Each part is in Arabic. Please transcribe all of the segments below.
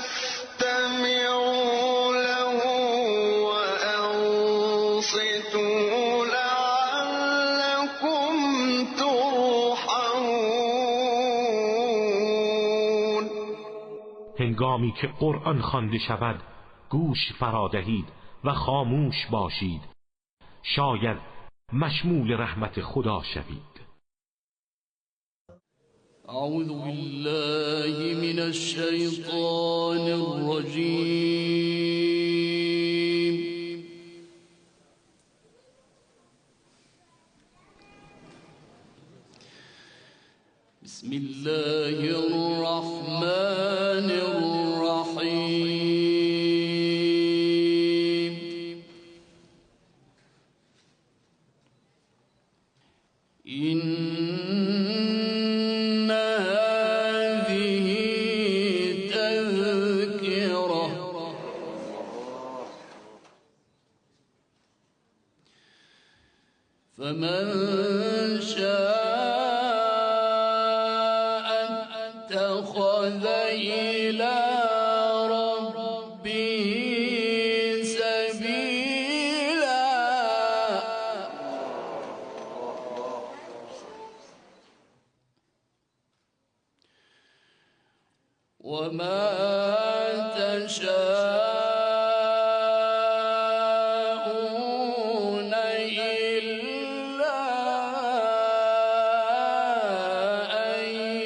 فاستمعوا له وأنصتوا لعلكم ترحمون. هنگامی که قرآن خوانده شود گوش فرا دهید و خاموش باشید، شاید مشمول رحمت خدا شوید. اعوذ بالله من الشیطان الرجیم. بسم الله الرحمن الرحیم. إن هذه تذكرة فمن شاء اتخذ إلى ربه سبيلا. وما تشاءون إلا أن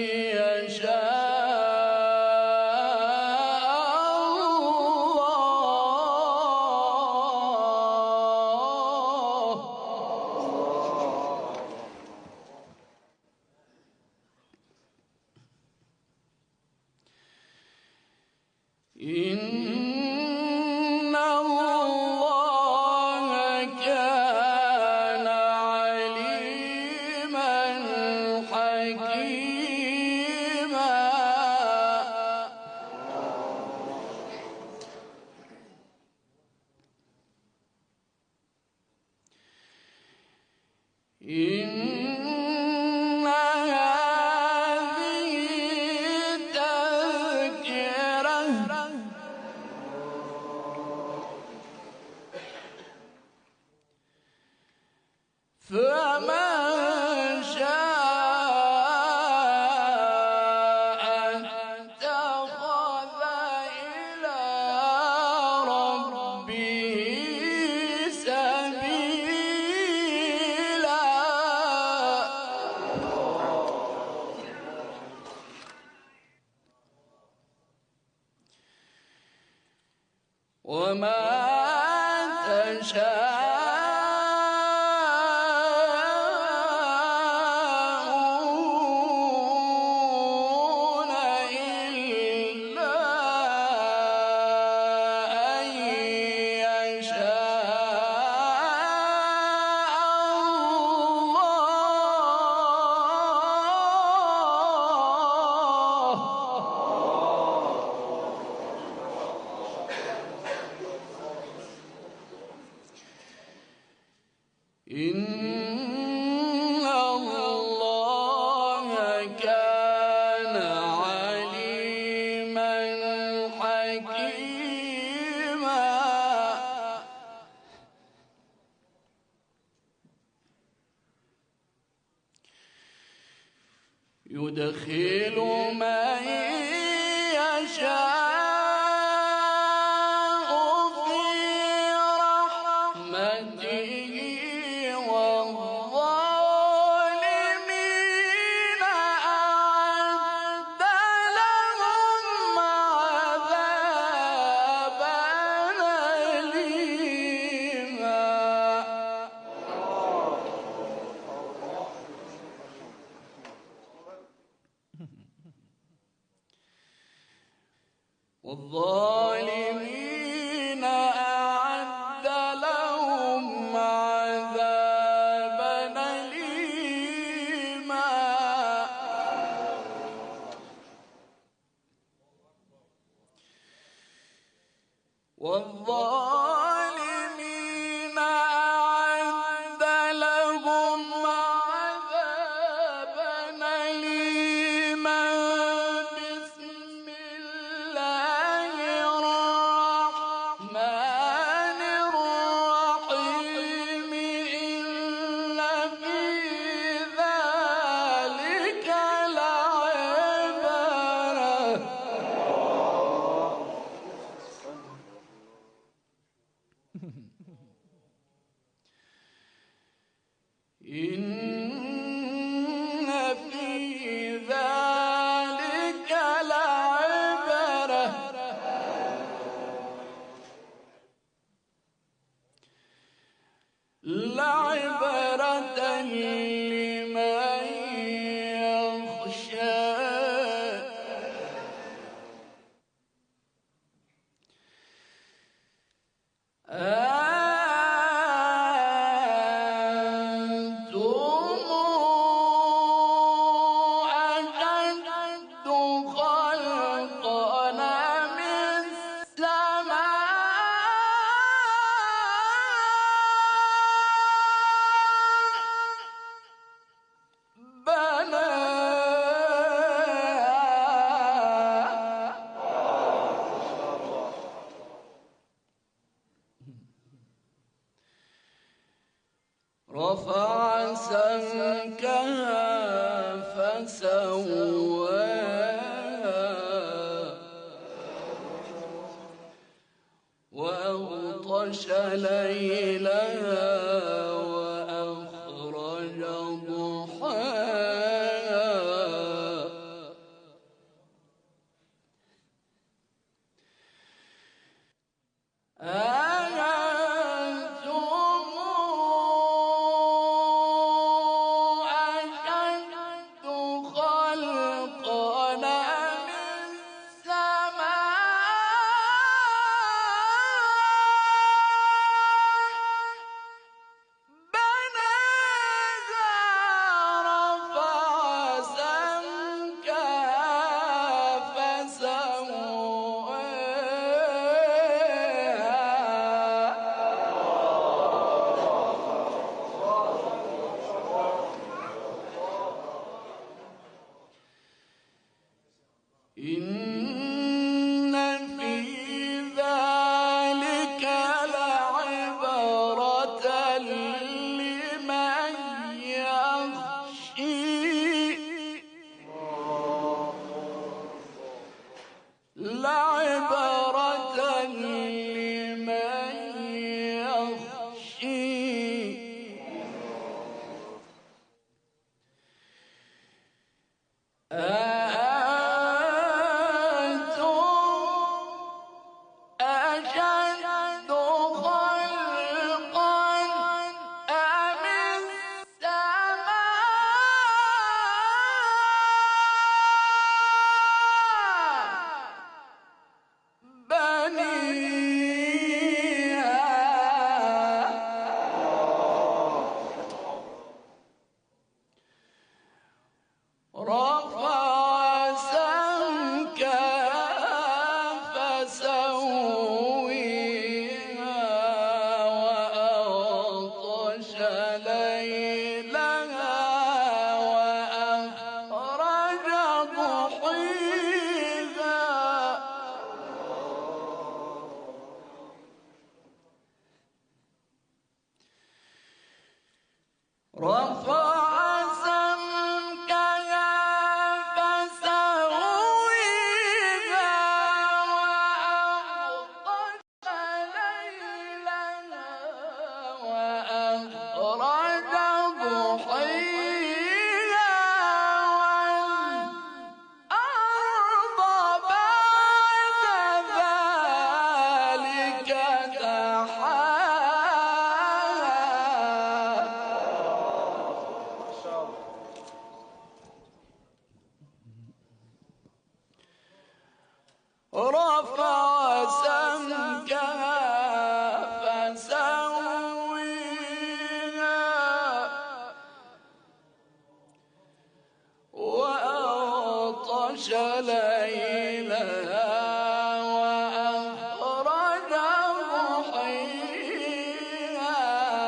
يشاء الله. إن الله كان عليما حكيما. إن هذه تذكرة فمن شاء اتخذ إلى ربه سبيلا. وما تشاءون إلا أن يشاء الله. إن الله كان عليما حكيما. يدخل من يشاء في رحمته والظالمين أعد لهم عذابا أليما. والظالمين أعد لهم عذابا أليما. والظالمين أعد لهم عذابا أليما. بسم الله وأغطش ليلها وأخرج ضحاها إن في ذلك لعبرة لمن يخشي لعبرة لمن يخشي رفع سمكها فسويها وأغطش ليلها وأخرج ضحيها رفع رفع سمكها فسويها وأغطش ليلها وأخرج ضحيها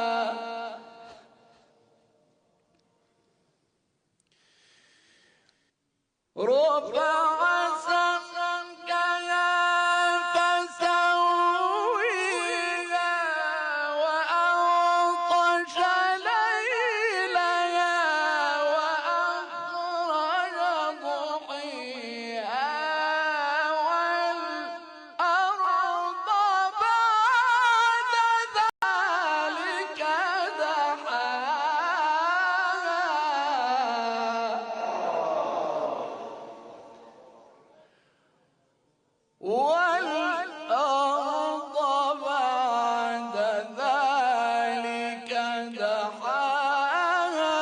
رفع والأرض بعد ذلك دحاها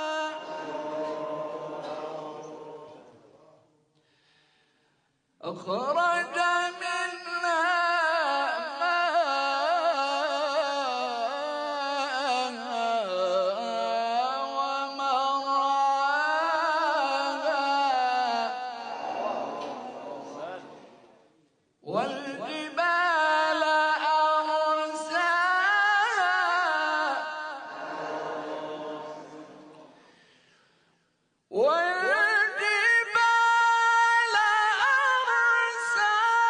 أخرج منها ماءها ومرعاها والجبال أرساها والجبال أرساها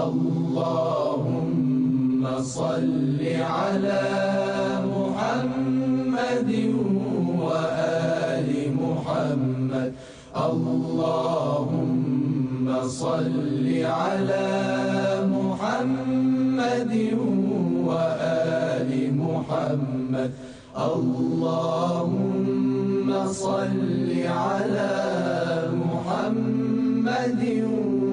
اللهم صل على محمد وآل محمد اللهم صل على محمد وآل محمد اللهم صل على محمد